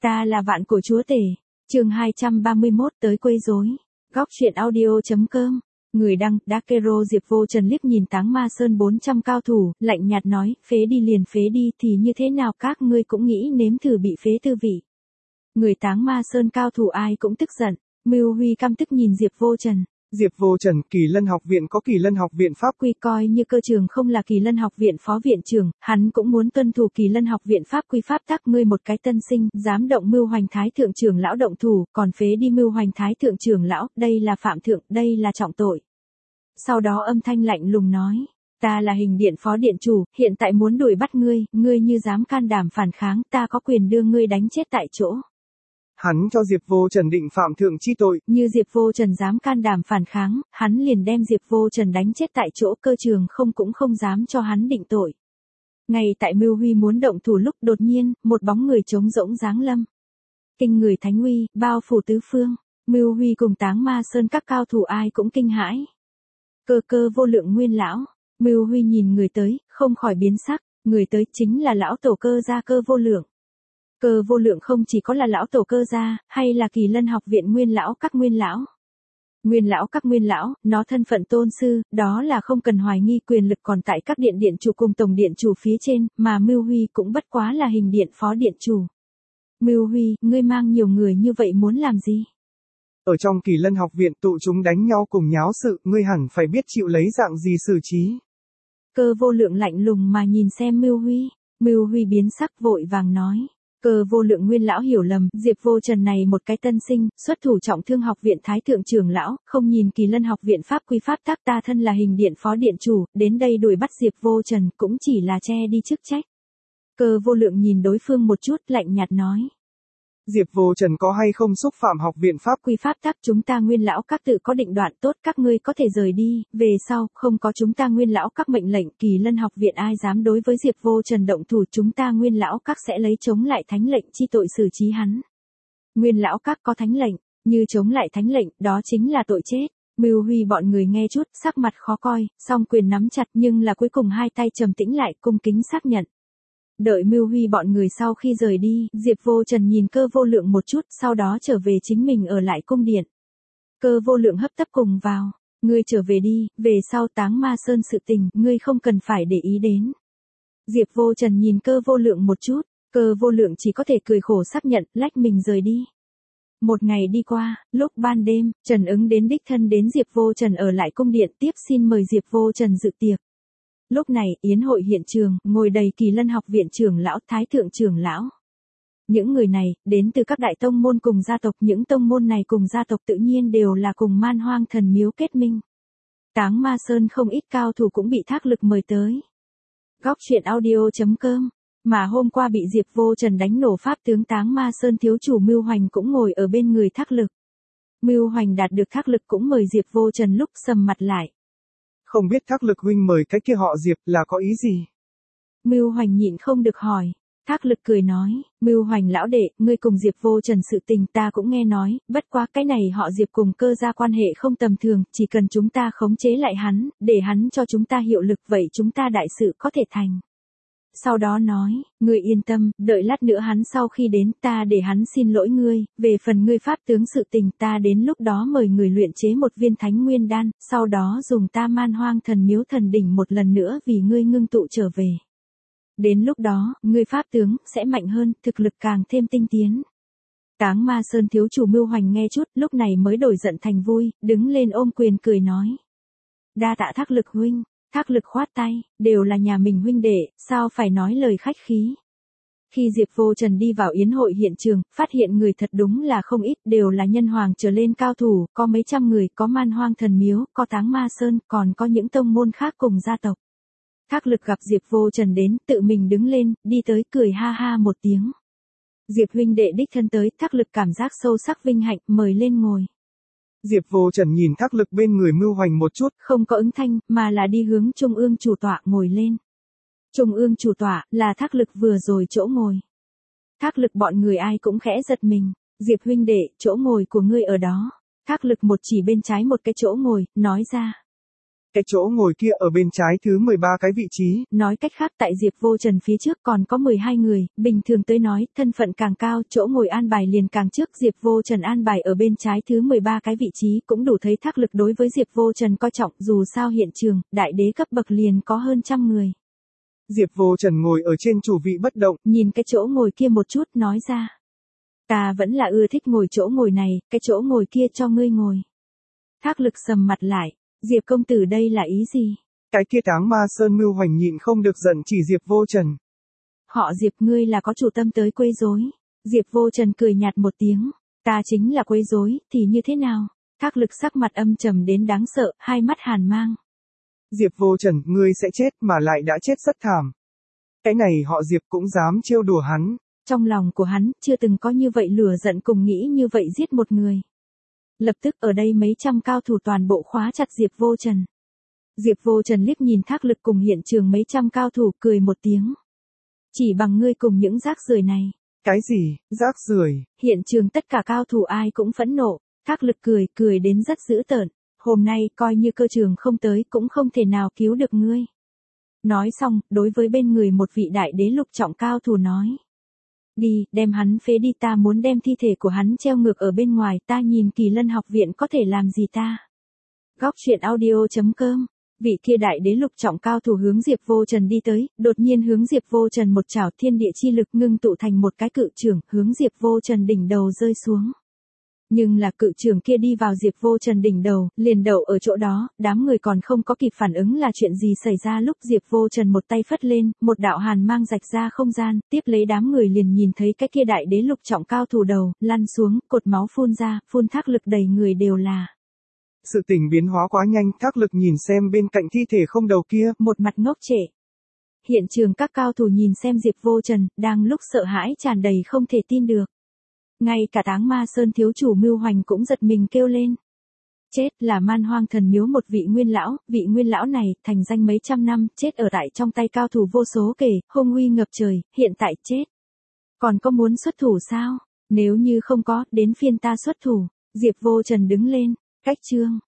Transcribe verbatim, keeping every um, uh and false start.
Ta là vạn cổ chúa tể. Chương hai trăm ba mươi mốt tới quấy rối. Góc truyện audio chấm com. Người đăng, Dakero Diệp Vô Trần liếc nhìn Táng Ma Sơn bốn trăm cao thủ, lạnh nhạt nói, phế đi liền phế đi thì như thế nào, các ngươi cũng nghĩ nếm thử bị phế tư vị. Người Táng Ma Sơn cao thủ ai cũng tức giận, Mưu Huy căm tức nhìn Diệp Vô Trần. Diệp Vô Trần, Kỳ Lân học viện có Kỳ Lân học viện pháp quy, coi như cơ trường không là Kỳ Lân học viện phó viện trưởng, hắn cũng muốn tuân thủ Kỳ Lân học viện pháp quy pháp tắc. Ngươi một cái tân sinh, dám động Mưu Hoành Thái thượng trưởng lão động thủ, còn phế đi Mưu Hoành Thái thượng trưởng lão, đây là phạm thượng, đây là trọng tội. Sau đó âm thanh lạnh lùng nói, ta là hình điện phó điện chủ, hiện tại muốn đuổi bắt ngươi, ngươi như dám can đảm phản kháng, ta có quyền đưa ngươi đánh chết tại chỗ. Hắn cho Diệp Vô Trần định phạm thượng chi tội. Như Diệp Vô Trần dám can đảm phản kháng, hắn liền đem Diệp Vô Trần đánh chết tại chỗ, cơ trường không cũng không dám cho hắn định tội. Ngay tại Mưu Huy muốn động thủ lúc đột nhiên, một bóng người trống rỗng giáng lâm. Kinh người thánh uy, bao phủ tứ phương, Mưu Huy cùng Táng Ma Sơn các cao thủ ai cũng kinh hãi. Cơ cơ vô lượng nguyên lão, Mưu Huy nhìn người tới, không khỏi biến sắc, người tới chính là lão tổ Cơ gia Cơ vô lượng. Cơ vô lượng không chỉ có là lão tổ Cơ gia, hay là Kỳ Lân học viện nguyên lão các nguyên lão. Nguyên lão các nguyên lão, nó thân phận tôn sư, đó là không cần hoài nghi, quyền lực còn tại các điện điện chủ cùng tổng điện chủ phía trên, mà Mưu Huy cũng bất quá là hình điện phó điện chủ. Mưu Huy, ngươi mang nhiều người như vậy muốn làm gì? Ở trong Kỳ Lân học viện tụ chúng đánh nhau cùng nháo sự, ngươi hẳn phải biết chịu lấy dạng gì xử trí. Cơ vô lượng lạnh lùng mà nhìn xem Mưu Huy, Mưu Huy biến sắc vội vàng nói. Cơ vô lượng nguyên lão hiểu lầm, Diệp Vô Trần này một cái tân sinh, xuất thủ trọng thương học viện thái thượng trưởng lão, không nhìn Kỳ Lân học viện pháp quy pháp tắc, ta thân là hình điện phó điện chủ, đến đây đuổi bắt Diệp Vô Trần cũng chỉ là che đi chức trách. Cơ vô lượng nhìn đối phương một chút, lạnh nhạt nói. Diệp Vô Trần có hay không xúc phạm học viện pháp quy pháp tắc, chúng ta nguyên lão các tự có định đoạn, tốt, các ngươi có thể rời đi, về sau, không có chúng ta nguyên lão các mệnh lệnh, Kỳ Lân học viện ai dám đối với Diệp Vô Trần động thủ, chúng ta nguyên lão các sẽ lấy chống lại thánh lệnh chi tội xử trí hắn. Nguyên lão các có thánh lệnh, như chống lại thánh lệnh, đó chính là tội chết. Mưu Huy bọn người nghe chút, sắc mặt khó coi, song quyền nắm chặt nhưng là cuối cùng hai tay trầm tĩnh lại, cung kính xác nhận. Đợi Mưu Huy bọn người sau khi rời đi, Diệp Vô Trần nhìn Cơ vô lượng một chút, sau đó trở về chính mình ở lại cung điện. Cơ vô lượng hấp tấp cùng vào, ngươi trở về đi, về sau Táng Ma Sơn sự tình, ngươi không cần phải để ý đến. Diệp Vô Trần nhìn Cơ vô lượng một chút, Cơ vô lượng chỉ có thể cười khổ xác nhận, lách mình rời đi. Một ngày đi qua, lúc ban đêm, Trần Ứng đến đích thân đến Diệp Vô Trần ở lại cung điện tiếp xin mời Diệp Vô Trần dự tiệc. Lúc này, yến hội hiện trường, ngồi đầy Kỳ Lân học viện trưởng lão, thái thượng trưởng lão. Những người này, đến từ các đại tông môn cùng gia tộc, những tông môn này cùng gia tộc tự nhiên đều là cùng Man Hoang Thần Miếu kết minh. Táng Ma Sơn không ít cao thủ cũng bị Thác Lực mời tới. Góc truyện audio chấm com, mà hôm qua bị Diệp Vô Trần đánh nổ pháp tướng Táng Ma Sơn thiếu chủ Mưu Hoành cũng ngồi ở bên người Thác Lực. Mưu Hoành đạt được Thác Lực cũng mời Diệp Vô Trần lúc sầm mặt lại. Không biết Thác Lực huynh mời cái kia họ Diệp là có ý gì? Mưu Hoành nhịn không được hỏi. Thác Lực cười nói, Mưu Hoành lão đệ, ngươi cùng Diệp Vô Trần sự tình ta cũng nghe nói, bất quá cái này họ Diệp cùng Cơ gia quan hệ không tầm thường, chỉ cần chúng ta khống chế lại hắn, để hắn cho chúng ta hiệu lực, vậy chúng ta đại sự có thể thành. Sau đó nói, ngươi yên tâm, đợi lát nữa hắn sau khi đến ta để hắn xin lỗi ngươi, về phần ngươi pháp tướng sự tình ta đến lúc đó mời người luyện chế một viên thánh nguyên đan, sau đó dùng ta Man Hoang Thần Miếu thần đỉnh một lần nữa vì ngươi ngưng tụ trở về. Đến lúc đó, ngươi pháp tướng sẽ mạnh hơn, thực lực càng thêm tinh tiến. Táng Ma Sơn thiếu chủ Mưu Hoành nghe chút, lúc này mới đổi giận thành vui, đứng lên ôm quyền cười nói. Đa tạ Thác Lực huynh. Thác Lực khoát tay, đều là nhà mình huynh đệ, sao phải nói lời khách khí. Khi Diệp Vô Trần đi vào yến hội hiện trường, phát hiện người thật đúng là không ít, đều là nhân hoàng trở lên cao thủ, có mấy trăm người, có Man Hoang Thần Miếu, có Táng Ma Sơn, còn có những tông môn khác cùng gia tộc. Thác Lực gặp Diệp Vô Trần đến, tự mình đứng lên, đi tới cười ha ha một tiếng. Diệp huynh đệ đích thân tới, Thác Lực cảm giác sâu sắc vinh hạnh, mời lên ngồi. Diệp Vô Trần nhìn Thác Lực bên người Mưu Hoành một chút, không có ứng thanh, mà là đi hướng Trung ương chủ tọa ngồi lên. Trung ương chủ tọa, là Thác Lực vừa rồi chỗ ngồi. Thác Lực bọn người ai cũng khẽ giật mình, Diệp huynh đệ, chỗ ngồi của ngươi ở đó. Thác Lực một chỉ bên trái một cái chỗ ngồi, nói ra. Cái chỗ ngồi kia ở bên trái thứ mười ba cái vị trí. Nói cách khác tại Diệp Vô Trần phía trước còn có mười hai người, bình thường tới nói, thân phận càng cao, chỗ ngồi an bài liền càng trước, Diệp Vô Trần an bài ở bên trái thứ mười ba cái vị trí, cũng đủ thấy Thác Lực đối với Diệp Vô Trần coi trọng, dù sao hiện trường, đại đế cấp bậc liền có hơn trăm người. Diệp Vô Trần ngồi ở trên chủ vị bất động, nhìn cái chỗ ngồi kia một chút, nói ra. Ta vẫn là ưa thích ngồi chỗ ngồi này, cái chỗ ngồi kia cho ngươi ngồi. Thác Lực sầm mặt lại, Diệp công tử đây là ý gì? Cái kia Táng Ma Sơn Mưu Hoành nhịn không được giận chỉ Diệp Vô Trần. Họ Diệp ngươi là có chủ tâm tới quấy rối. Diệp Vô Trần cười nhạt một tiếng, ta chính là quấy rối, thì như thế nào? Thác Lực sắc mặt âm trầm đến đáng sợ, hai mắt hàn mang. Diệp Vô Trần, ngươi sẽ chết mà lại đã chết rất thảm. Cái này họ Diệp cũng dám trêu đùa hắn. Trong lòng của hắn, chưa từng có như vậy lửa giận cùng nghĩ như vậy giết một người. Lập tức ở đây mấy trăm cao thủ toàn bộ khóa chặt Diệp Vô Trần. Diệp Vô Trần liếc nhìn Thác Lực cùng hiện trường mấy trăm cao thủ cười một tiếng. Chỉ bằng ngươi cùng những rác rưởi này. Cái gì, rác rưởi? Hiện trường tất cả cao thủ ai cũng phẫn nộ, Thác Lực cười, cười đến rất dữ tợn. Hôm nay coi như cơ trường không tới cũng không thể nào cứu được ngươi. Nói xong, đối với bên người một vị đại đế lục trọng cao thủ nói. Đi, đem hắn phế đi, ta muốn đem thi thể của hắn treo ngược ở bên ngoài, ta nhìn Kỳ Lân học viện có thể làm gì ta. Góc truyện audio chấm com. Vị kia đại đế lục trọng cao thủ hướng Diệp Vô Trần đi tới, đột nhiên hướng Diệp Vô Trần một chảo, thiên địa chi lực ngưng tụ thành một cái cự chưởng, hướng Diệp Vô Trần đỉnh đầu rơi xuống. Nhưng là cự chưởng kia đi vào Diệp Vô Trần đỉnh đầu, liền đậu ở chỗ đó, đám người còn không có kịp phản ứng là chuyện gì xảy ra lúc Diệp Vô Trần một tay phất lên, một đạo hàn mang rạch ra không gian, tiếp lấy đám người liền nhìn thấy cái kia đại đế lục trọng cao thủ đầu, lăn xuống, cột máu phun ra, phun Thác Lực đầy người đều là. Sự tình biến hóa quá nhanh, Thác Lực nhìn xem bên cạnh thi thể không đầu kia, một mặt ngốc trệ. Hiện trường các cao thủ nhìn xem Diệp Vô Trần, đang lúc sợ hãi tràn đầy không thể tin được. Ngay cả Táng Ma Sơn thiếu chủ Mưu Hoành cũng giật mình kêu lên. Chết, là Man Hoang Thần Miếu một vị nguyên lão, vị nguyên lão này, thành danh mấy trăm năm, chết ở tại trong tay cao thủ vô số kể, hung uy ngập trời, hiện tại chết. Còn có muốn xuất thủ sao? Nếu như không có, đến phiên ta xuất thủ. Diệp Vô Trần đứng lên, cách chương.